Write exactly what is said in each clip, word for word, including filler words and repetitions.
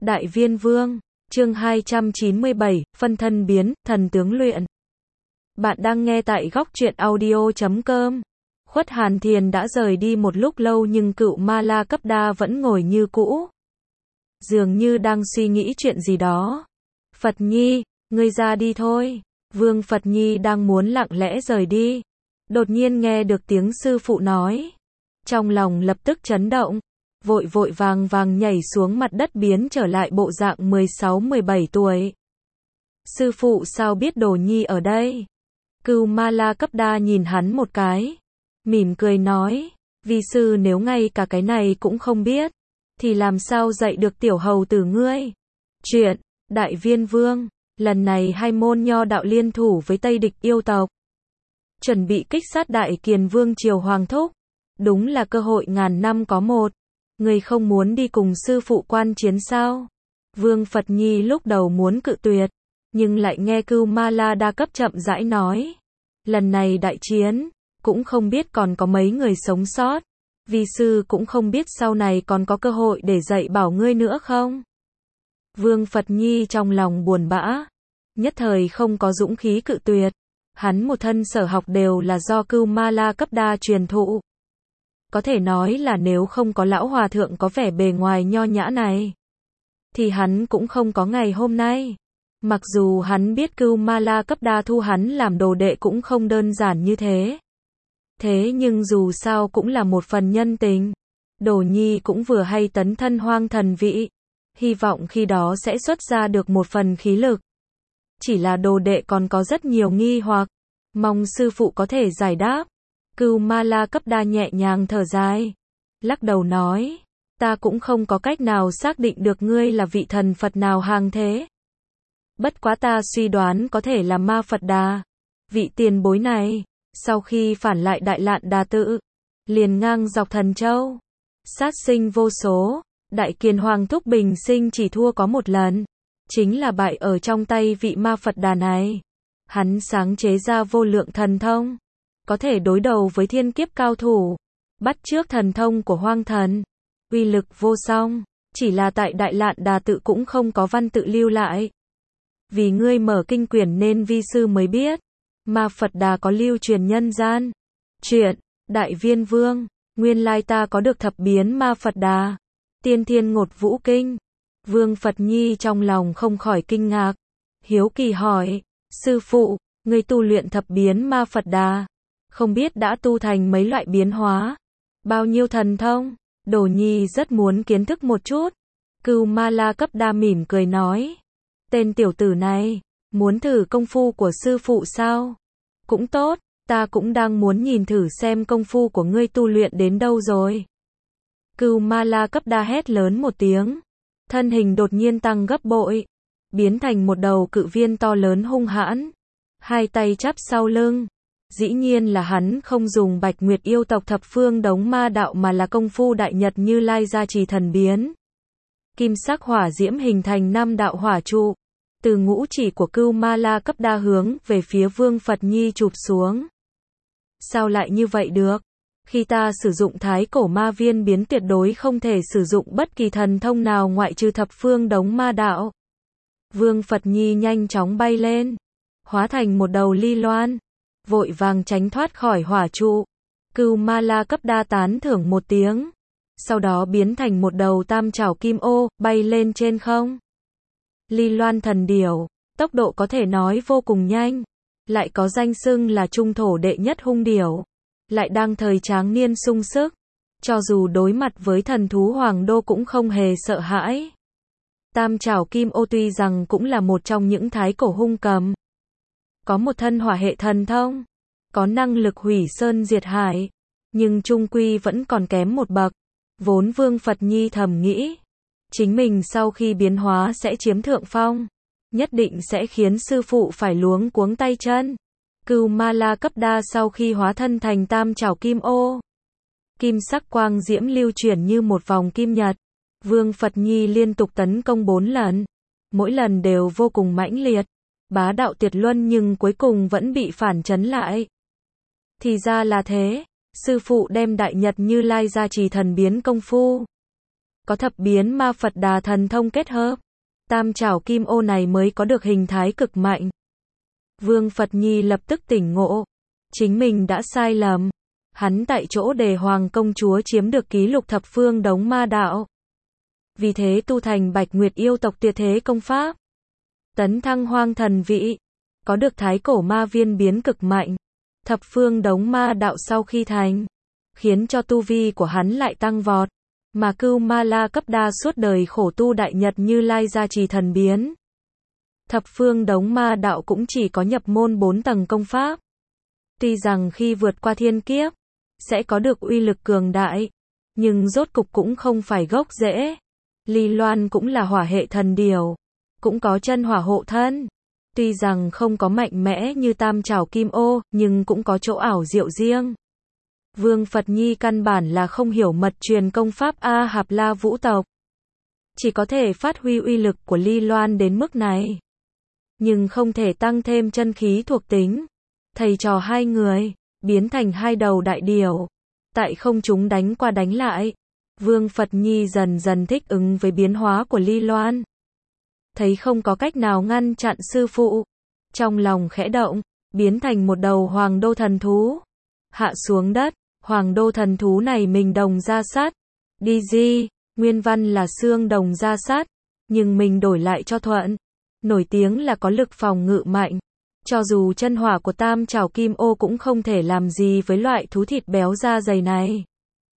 Đại Viên Vương, chương hai trăm chín mươi bảy, phân thân biến, thần tướng luyện. Bạn đang nghe tại góc truyện audio chấm com. Khuất Hàn Thiền đã rời đi một lúc lâu nhưng cựu Ma La Cấp Đa vẫn ngồi như cũ. Dường như đang suy nghĩ chuyện gì đó. Phật Nhi, ngươi ra đi thôi. Vương Phật Nhi đang muốn lặng lẽ rời đi. Đột nhiên nghe được tiếng sư phụ nói. Trong lòng lập tức chấn động. Vội vội vàng vàng nhảy xuống mặt đất biến trở lại bộ dạng mười sáu mười bảy tuổi. Sư phụ sao biết Đồ Nhi ở đây? Cưu Ma La Cấp Đa nhìn hắn một cái. Mỉm cười nói. Vi sư nếu ngay cả cái này cũng không biết. Thì làm sao dạy được tiểu hầu tử ngươi? Chuyện, Đại Viên Vương. Lần này hai môn nho đạo liên thủ với Tây địch yêu tộc. Chuẩn bị kích sát Đại Kiền Vương triều Hoàng Thúc. Đúng là cơ hội ngàn năm có một. Người không muốn đi cùng sư phụ quan chiến sao? Vương Phật Nhi lúc đầu muốn cự tuyệt, nhưng lại nghe Cưu Ma La đa cấp chậm rãi nói. Lần này đại chiến, cũng không biết còn có mấy người sống sót. Vi sư cũng không biết sau này còn có cơ hội để dạy bảo ngươi nữa không? Vương Phật Nhi trong lòng buồn bã, nhất thời không có dũng khí cự tuyệt. Hắn một thân sở học đều là do Cưu Ma La Cấp Đa truyền thụ. Có thể nói là nếu không có lão hòa thượng có vẻ bề ngoài nho nhã này, thì hắn cũng không có ngày hôm nay. Mặc dù hắn biết Cưu Ma La Cấp Đa thu hắn làm đồ đệ cũng không đơn giản như thế. Thế nhưng dù sao cũng là một phần nhân tình. Đồ Nhi cũng vừa hay tấn thân hoang thần vị. Hy vọng khi đó sẽ xuất ra được một phần khí lực. Chỉ là đồ đệ còn có rất nhiều nghi hoặc. Mong sư phụ có thể giải đáp. Cưu Ma La Cấp Đa nhẹ nhàng thở dài. Lắc đầu nói. Ta cũng không có cách nào xác định được ngươi là vị thần Phật nào hàng thế. Bất quá ta suy đoán có thể là Ma Phật Đà. Vị tiền bối này, sau khi phản lại Đại Lạn Đà Tự, liền ngang dọc Thần Châu, sát sinh vô số. Đại Kiền Hoàng Thúc bình sinh chỉ thua có một lần. Chính là bại ở trong tay vị Ma Phật Đà này. Hắn sáng chế ra vô lượng thần thông. Có thể đối đầu với thiên kiếp cao thủ. Bắt chước thần thông của hoang thần. Uy lực vô song. Chỉ là tại Đại Lạn Đà Tự cũng không có văn tự lưu lại. Vì ngươi mở kinh quyển nên vi sư mới biết. Ma Phật Đà có lưu truyền nhân gian. Chuyện, Đại Viên Vương. Nguyên lai ta có được thập biến Ma Phật Đà. Tiên Thiên Ngột Vũ Kinh. Vương Phật Nhi trong lòng không khỏi kinh ngạc. Hiếu kỳ hỏi. Sư phụ, ngươi tu luyện thập biến Ma Phật Đà. Không biết đã tu thành mấy loại biến hóa. Bao nhiêu thần thông. Đồ Nhi rất muốn kiến thức một chút. Cưu Ma La Cấp Đa mỉm cười nói. Tên tiểu tử này, muốn thử công phu của sư phụ sao? Cũng tốt, ta cũng đang muốn nhìn thử xem công phu của ngươi tu luyện đến đâu rồi. Cưu Ma La Cấp Đa hét lớn một tiếng. Thân hình đột nhiên tăng gấp bội. Biến thành một đầu cự viên to lớn hung hãn. Hai tay chắp sau lưng. Dĩ nhiên là hắn không dùng Bạch Nguyệt yêu tộc thập phương đống ma đạo mà là công phu Đại Nhật Như Lai gia trì thần biến. Kim sắc hỏa diễm hình thành năm đạo hỏa trụ. Từ ngũ chỉ của Cưu Ma La Cấp Đa hướng về phía Vương Phật Nhi chụp xuống. Sao lại như vậy được? Khi ta sử dụng thái cổ ma viên biến tuyệt đối không thể sử dụng bất kỳ thần thông nào ngoại trừ thập phương đống ma đạo. Vương Phật Nhi nhanh chóng bay lên. Hóa thành một đầu ly loan. Vội vàng tránh thoát khỏi hỏa trụ. Cưu Ma La Cấp Đa tán thưởng một tiếng. Sau đó biến thành một đầu tam trảo kim ô, bay lên trên không. Ly loan thần điểu, tốc độ có thể nói vô cùng nhanh. Lại có danh xưng là trung thổ đệ nhất hung điểu. Lại đang thời tráng niên sung sức. Cho dù đối mặt với thần thú Hoàng Đô cũng không hề sợ hãi. Tam trảo kim ô tuy rằng cũng là một trong những thái cổ hung cầm. Có một thân hỏa hệ thần thông. Có năng lực hủy sơn diệt hải. Nhưng trung quy vẫn còn kém một bậc. Vốn Vương Phật Nhi thầm nghĩ. Chính mình sau khi biến hóa sẽ chiếm thượng phong. Nhất định sẽ khiến sư phụ phải luống cuống tay chân. Cưu Ma La Cấp Đa sau khi hóa thân thành tam trảo kim ô. Kim sắc quang diễm lưu chuyển như một vòng kim nhật. Vương Phật Nhi liên tục tấn công bốn lần. Mỗi lần đều vô cùng mãnh liệt. Bá đạo tuyệt luân nhưng cuối cùng vẫn bị phản chấn lại. Thì ra là thế. Sư phụ đem Đại Nhật Như Lai gia trì thần biến công phu. có thập biến ma Phật Đà thần thông kết hợp, tam trảo kim ô này mới có được hình thái cực mạnh. Vương Phật Nhi lập tức tỉnh ngộ, chính mình đã sai lầm. Hắn tại chỗ để Hoàng công chúa chiếm được ký lục thập phương đống ma đạo. Vì thế tu thành Bạch Nguyệt yêu tộc tuyệt thế công pháp. Tấn thăng hoang thần vị, có được thái cổ ma viên biến cực mạnh. Thập phương đống ma đạo sau khi thành, khiến cho tu vi của hắn lại tăng vọt. Mà Cưu Ma La Cấp Đa suốt đời khổ tu đại nhật Như Lai gia trì thần biến. Thập phương đống ma đạo cũng chỉ có nhập môn bốn tầng công pháp. Tuy rằng khi vượt qua thiên kiếp, sẽ có được uy lực cường đại, nhưng rốt cục cũng không phải gốc rễ. Ly Loan cũng là hỏa hệ thần điều, cũng có chân hỏa hộ thân. Tuy rằng không có mạnh mẽ như tam trảo kim ô, nhưng cũng có chỗ ảo diệu riêng. Vương Phật Nhi căn bản là không hiểu mật truyền công pháp A Hạp La Vũ tộc. Chỉ có thể phát huy uy lực của Ly Loan đến mức này. Nhưng không thể tăng thêm chân khí thuộc tính. Thầy trò hai người, biến thành hai đầu đại điểu. Tại không chúng đánh qua đánh lại. Vương Phật Nhi dần dần thích ứng với biến hóa của Ly Loan. Thấy không có cách nào ngăn chặn sư phụ. Trong lòng khẽ động, biến thành một đầu hoàng đô thần thú. Hạ xuống đất, hoàng đô thần thú này mình đồng ra sát. Đi di, nguyên văn là xương đồng ra sát. Nhưng mình đổi lại cho thuận. Nổi tiếng là có lực phòng ngự mạnh. Cho dù chân hỏa của tam trảo kim ô cũng không thể làm gì với loại thú thịt béo da dày này.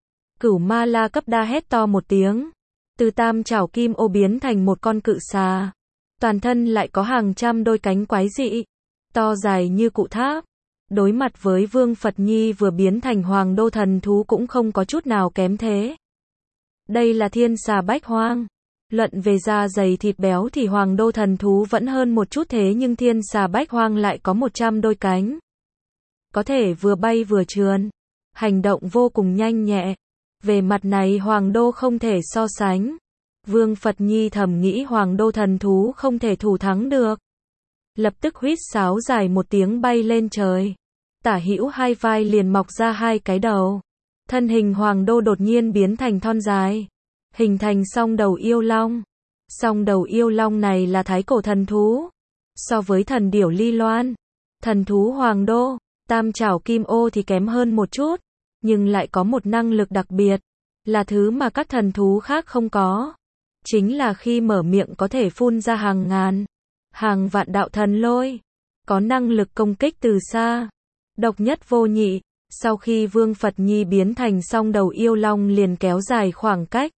Cửu Ma La Cấp Đa hét to một tiếng. Từ tam trảo kim ô biến thành một con cự xà. Toàn thân lại có hàng trăm đôi cánh quái dị. To dài như cụ tháp. Đối mặt với Vương Phật Nhi vừa biến thành hoàng đô thần thú cũng không có chút nào kém thế. Đây là thiên xà bách hoang. Luận về da dày thịt béo thì hoàng đô thần thú vẫn hơn một chút thế nhưng thiên xà bách hoang lại có một trăm đôi cánh. Có thể vừa bay vừa trườn. Hành động vô cùng nhanh nhẹ. Về mặt này hoàng đô không thể so sánh. Vương Phật Nhi thầm nghĩ hoàng đô thần thú không thể thủ thắng được. Lập tức huýt sáo dài một tiếng bay lên trời. Tả hữu hai vai liền mọc ra hai cái đầu. Thân hình hoàng đô đột nhiên biến thành thon dài. Hình thành song đầu yêu long. Song đầu yêu long này là thái cổ thần thú. So với thần điểu Ly Loan, thần thú hoàng đô, tam trảo kim ô thì kém hơn một chút. Nhưng lại có một năng lực đặc biệt. Là thứ mà các thần thú khác không có. Chính là khi mở miệng có thể phun ra hàng ngàn, hàng vạn đạo thần lôi. Có năng lực công kích từ xa. Độc nhất vô nhị. Sau khi Vương Phật Nhi biến thành song đầu yêu long liền kéo dài khoảng cách.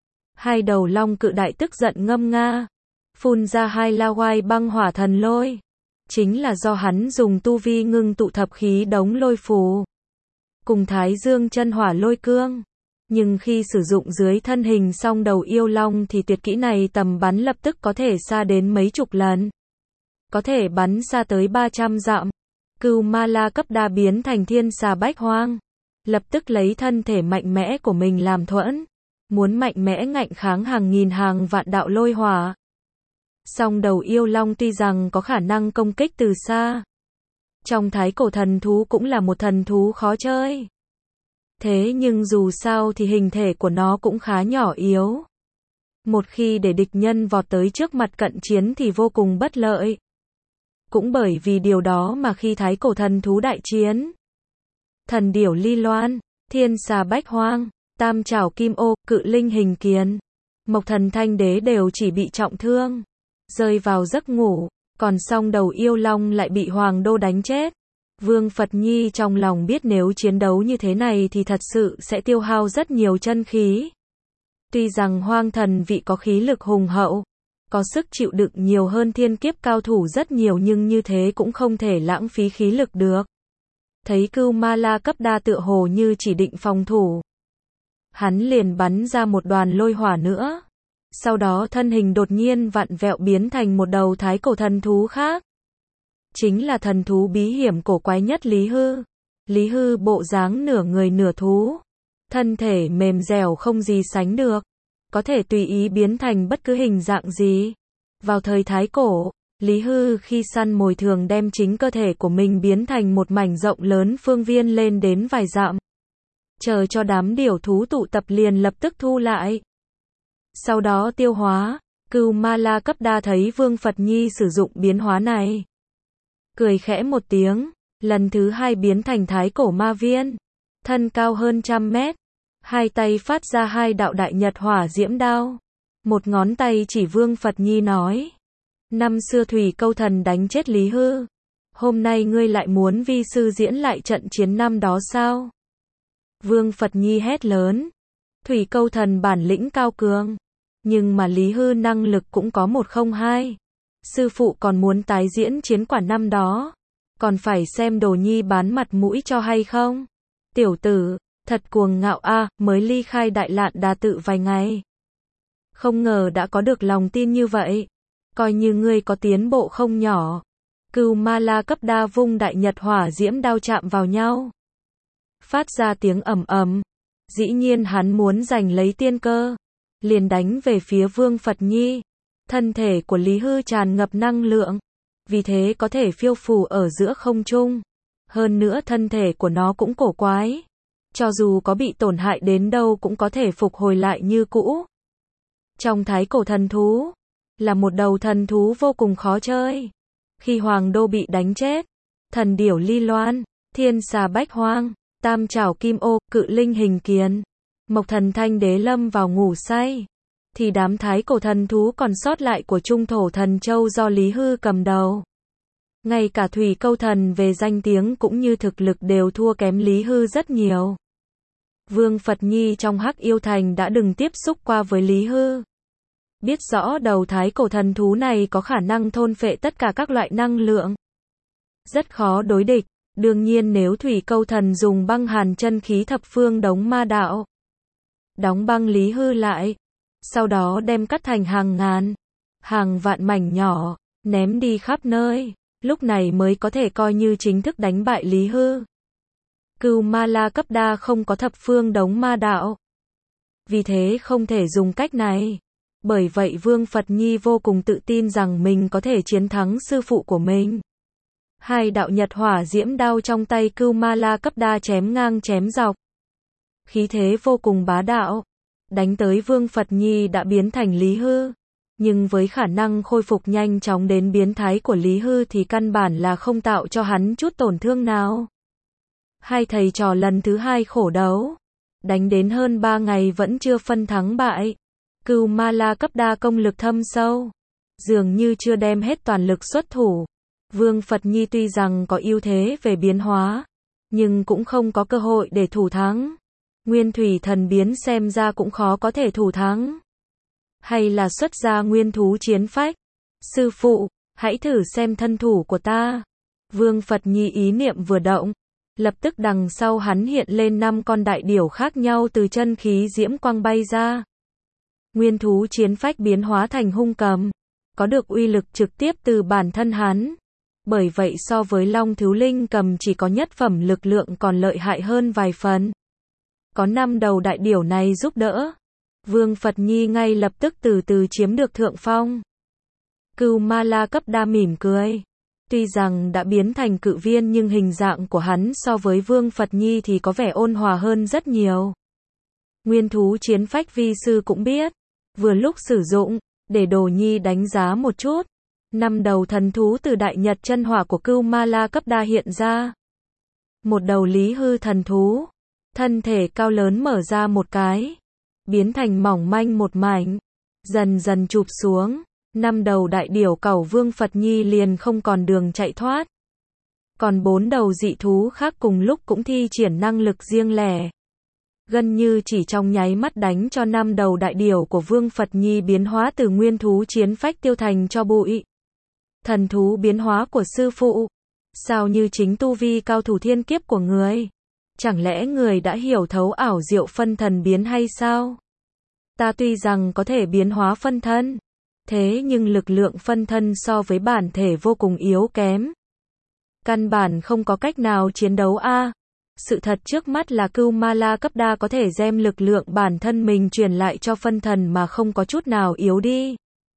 Hai đầu long cự đại tức giận ngâm nga. Phun ra hai la oai băng hỏa thần lôi. Chính là do hắn dùng tu vi ngưng tụ thập khí đống lôi phù. Cùng thái dương chân hỏa lôi cương. Nhưng khi sử dụng dưới thân hình song đầu yêu long thì tuyệt kỹ này tầm bắn lập tức có thể xa đến mấy chục lần. Có thể bắn xa tới ba trăm dặm. Cưu Ma La Cấp Đa biến thành thiên xà bách hoang. Lập tức lấy thân thể mạnh mẽ của mình làm thuẫn. Muốn mạnh mẽ ngạnh kháng hàng nghìn hàng vạn đạo lôi hỏa. Song đầu yêu long tuy rằng có khả năng công kích từ xa. Trong thái cổ thần thú cũng là một thần thú khó chơi. Thế nhưng dù sao thì hình thể của nó cũng khá nhỏ yếu. Một khi để địch nhân vọt tới trước mặt cận chiến thì vô cùng bất lợi. Cũng bởi vì điều đó mà khi thái cổ thần thú đại chiến, thần điểu Ly Loan, thiên xà bách hoang, tam trảo kim ô, cự linh hình kiến, mộc thần thanh đế đều chỉ bị trọng thương, rơi vào giấc ngủ, còn song đầu yêu long lại bị hoàng đô đánh chết. Vương Phật Nhi trong lòng biết nếu chiến đấu như thế này thì thật sự sẽ tiêu hao rất nhiều chân khí. Tuy rằng hoang thần vị có khí lực hùng hậu, có sức chịu đựng nhiều hơn thiên kiếp cao thủ rất nhiều nhưng như thế cũng không thể lãng phí khí lực được. Thấy Cưu Ma La Cấp Đa tựa hồ như chỉ định phòng thủ. Hắn liền bắn ra một đoàn lôi hỏa nữa. Sau đó thân hình đột nhiên vặn vẹo biến thành một đầu thái cổ thần thú khác. Chính là thần thú bí hiểm cổ quái nhất Lý Hư. Lý Hư bộ dáng nửa người nửa thú. Thân thể mềm dẻo không gì sánh được. Có thể tùy ý biến thành bất cứ hình dạng gì. Vào thời thái cổ, Lý Hư khi săn mồi thường đem chính cơ thể của mình biến thành một mảnh rộng lớn phương viên lên đến vài dặm. Chờ cho đám điểu thú tụ tập liền lập tức thu lại. sau đó tiêu hóa. Cưu Ma La Cấp Đa thấy Vương Phật Nhi sử dụng biến hóa này, cười khẽ một tiếng, lần thứ hai biến thành thái cổ ma viên, thân cao hơn trăm mét, hai tay phát ra hai đạo đại nhật hỏa diễm đao, một ngón tay chỉ Vương Phật Nhi nói: năm xưa Thủy Câu Thần đánh chết Lý Hư, hôm nay ngươi lại muốn vi sư diễn lại trận chiến năm đó sao? Vương Phật Nhi hét lớn, Thủy Câu Thần bản lĩnh cao cường, nhưng mà Lý Hư năng lực cũng có một không hai. Sư phụ còn muốn tái diễn chiến quả năm đó, còn phải xem đồ nhi bán mặt mũi cho hay không? Tiểu tử, thật cuồng ngạo a, mới ly khai Đại Lạn Đà tự vài ngày, không ngờ đã có được lòng tin như vậy, coi như ngươi có tiến bộ không nhỏ. Cưu Ma La Cấp Đa vung đại nhật hỏa diễm đao chạm vào nhau, phát ra tiếng ầm ầm. Dĩ nhiên hắn muốn giành lấy tiên cơ, liền đánh về phía Vương Phật Nhi. Thân thể của Lý Hư tràn ngập năng lượng, vì thế có thể phiêu phù ở giữa không trung. Hơn nữa thân thể của nó cũng cổ quái, cho dù có bị tổn hại đến đâu cũng có thể phục hồi lại như cũ. Trong thái cổ thần thú, là một đầu thần thú vô cùng khó chơi. Khi Hoàng Đô bị đánh chết, thần điểu Ly Loan, thiên xà Bách Hoang, tam trảo Kim Ô, cự linh Hình Kiến, Mộc Thần Thanh Đế lâm vào ngủ say, thì đám thái cổ thần thú còn sót lại của Trung Thổ Thần Châu do Lý Hư cầm đầu, ngay cả Thủy Câu Thần về danh tiếng cũng như thực lực đều thua kém Lý Hư rất nhiều. Vương Phật Nhi trong Hắc Yêu Thành đã đừng tiếp xúc qua với Lý Hư, biết rõ đầu thái cổ thần thú này có khả năng thôn phệ tất cả các loại năng lượng, rất khó đối địch. Đương nhiên nếu Thủy Câu Thần dùng băng hàn chân khí thập phương đống ma đạo, đóng băng Lý Hư lại, sau đó đem cắt thành hàng ngàn, hàng vạn mảnh nhỏ, ném đi khắp nơi, lúc này mới có thể coi như chính thức đánh bại Lý Hư. Cưu Ma La Cấp Đa không có thập phương đống ma đạo, vì thế không thể dùng cách này. Bởi vậy Vương Phật Nhi vô cùng tự tin rằng mình có thể chiến thắng sư phụ của mình. Hai đạo nhật hỏa diễm đao trong tay Cưu Ma La Cấp Đa chém ngang chém dọc, khí thế vô cùng bá đạo, đánh tới Vương Phật Nhi đã biến thành Lý Hư, nhưng với khả năng khôi phục nhanh chóng đến biến thái của Lý Hư thì căn bản là không tạo cho hắn chút tổn thương nào. Hai thầy trò lần thứ hai khổ đấu, đánh đến hơn ba ngày vẫn chưa phân thắng bại. Cưu Ma La Cấp Đa công lực thâm sâu, dường như chưa đem hết toàn lực xuất thủ. Vương Phật Nhi tuy rằng có ưu thế về biến hóa, nhưng cũng không có cơ hội để thủ thắng. Nguyên thủy thần biến xem ra cũng khó có thể thủ thắng. Hay là xuất ra nguyên thú chiến phách? Sư phụ, hãy thử xem thân thủ của ta. Vương Phật Nhi ý niệm vừa động, lập tức đằng sau hắn hiện lên năm con đại điểu khác nhau từ chân khí diễm quang bay ra. Nguyên thú chiến phách biến hóa thành hung cầm, có được uy lực trực tiếp từ bản thân hắn. Bởi vậy so với Long Thú Linh cầm chỉ có nhất phẩm lực lượng còn lợi hại hơn vài phần. Có năm đầu đại điểu này giúp đỡ, Vương Phật Nhi ngay lập tức từ từ chiếm được thượng phong. Cưu Ma La Cấp Đa mỉm cười. Tuy rằng đã biến thành cự viên nhưng hình dạng của hắn so với Vương Phật Nhi thì có vẻ ôn hòa hơn rất nhiều. Nguyên thú chiến phách vi sư cũng biết, vừa lúc sử dụng, để Đồ Nhi đánh giá một chút. Năm đầu thần thú từ đại nhật chân hỏa của Cưu Ma La Cấp Đa hiện ra. Một đầu Lý Hư thần thú, thân thể cao lớn mở ra một cái, biến thành mỏng manh một mảnh, dần dần chụp xuống. Năm đầu đại điểu cẩu Vương Phật Nhi liền không còn đường chạy thoát. Còn bốn đầu dị thú khác cùng lúc cũng thi triển năng lực riêng lẻ, gần như chỉ trong nháy mắt đánh cho năm đầu đại điểu của Vương Phật Nhi biến hóa từ nguyên thú chiến phách tiêu thành cho bụi. Thần thú biến hóa của sư phụ, sao như chính tu vi cao thủ thiên kiếp của người? Chẳng lẽ người đã hiểu thấu ảo diệu phân thần biến hay sao? Ta tuy rằng có thể biến hóa phân thân, thế nhưng lực lượng phân thân so với bản thể vô cùng yếu kém. Căn bản không có cách nào chiến đấu a. À, sự thật trước mắt là Cưu Ma La Cấp Đa có thể đem lực lượng bản thân mình truyền lại cho phân thần mà không có chút nào yếu đi.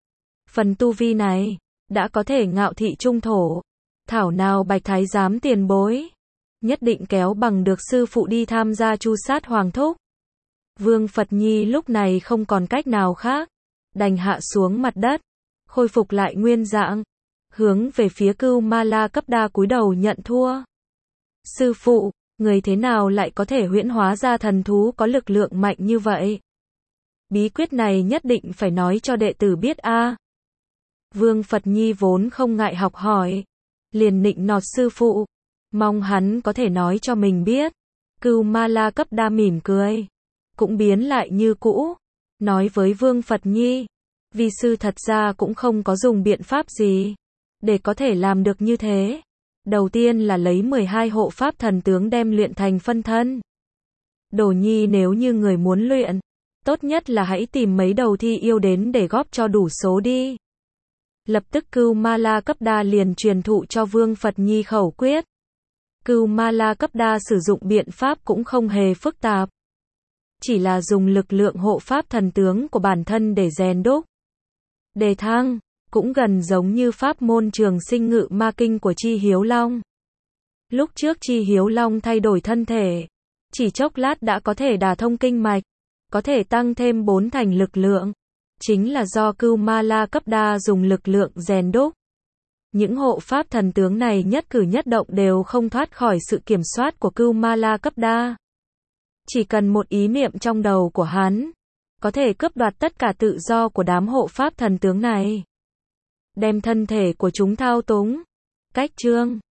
Phần tu vi này, đã có thể ngạo thị trung thổ. Thảo nào Bạch Thái giám tiền bối, nhất định kéo bằng được sư phụ đi tham gia chu sát Hoàng Thúc. Vương Phật Nhi lúc này không còn cách nào khác, đành hạ xuống mặt đất, khôi phục lại nguyên dạng, hướng về phía Cưu Ma La Cấp Đa cúi đầu nhận thua. Sư phụ, người thế nào lại có thể huyễn hóa ra thần thú có lực lượng mạnh như vậy? Bí quyết này nhất định phải nói cho đệ tử biết a. Vương Phật Nhi vốn không ngại học hỏi, liền nịnh nọt sư phụ, mong hắn có thể nói cho mình biết. Cưu Ma La Cấp Đa mỉm cười, cũng biến lại như cũ, nói với Vương Phật Nhi, vi sư thật ra cũng không có dùng biện pháp gì để có thể làm được như thế. Đầu tiên là lấy mười hai hộ pháp thần tướng đem luyện thành phân thân. Đồ Nhi nếu như người muốn luyện, tốt nhất là hãy tìm mấy đầu thi yêu đến để góp cho đủ số đi. Lập tức Cưu Ma La Cấp Đa liền truyền thụ cho Vương Phật Nhi khẩu quyết. Cưu Ma La Cấp Đa sử dụng biện pháp cũng không hề phức tạp, chỉ là dùng lực lượng hộ pháp thần tướng của bản thân để rèn đúc, đề thăng, cũng gần giống như pháp môn trường sinh ngự ma kinh của Chi Hiếu Long. Lúc trước Chi Hiếu Long thay đổi thân thể, chỉ chốc lát đã có thể đả thông kinh mạch, có thể tăng thêm bốn thành lực lượng, chính là do Cưu Ma La Cấp Đa dùng lực lượng rèn đúc. Những hộ pháp thần tướng này nhất cử nhất động đều không thoát khỏi sự kiểm soát của Cưu Ma La Cấp Đa. Chỉ cần một ý niệm trong đầu của hắn, có thể cướp đoạt tất cả tự do của đám hộ pháp thần tướng này, đem thân thể của chúng thao túng. Cách chương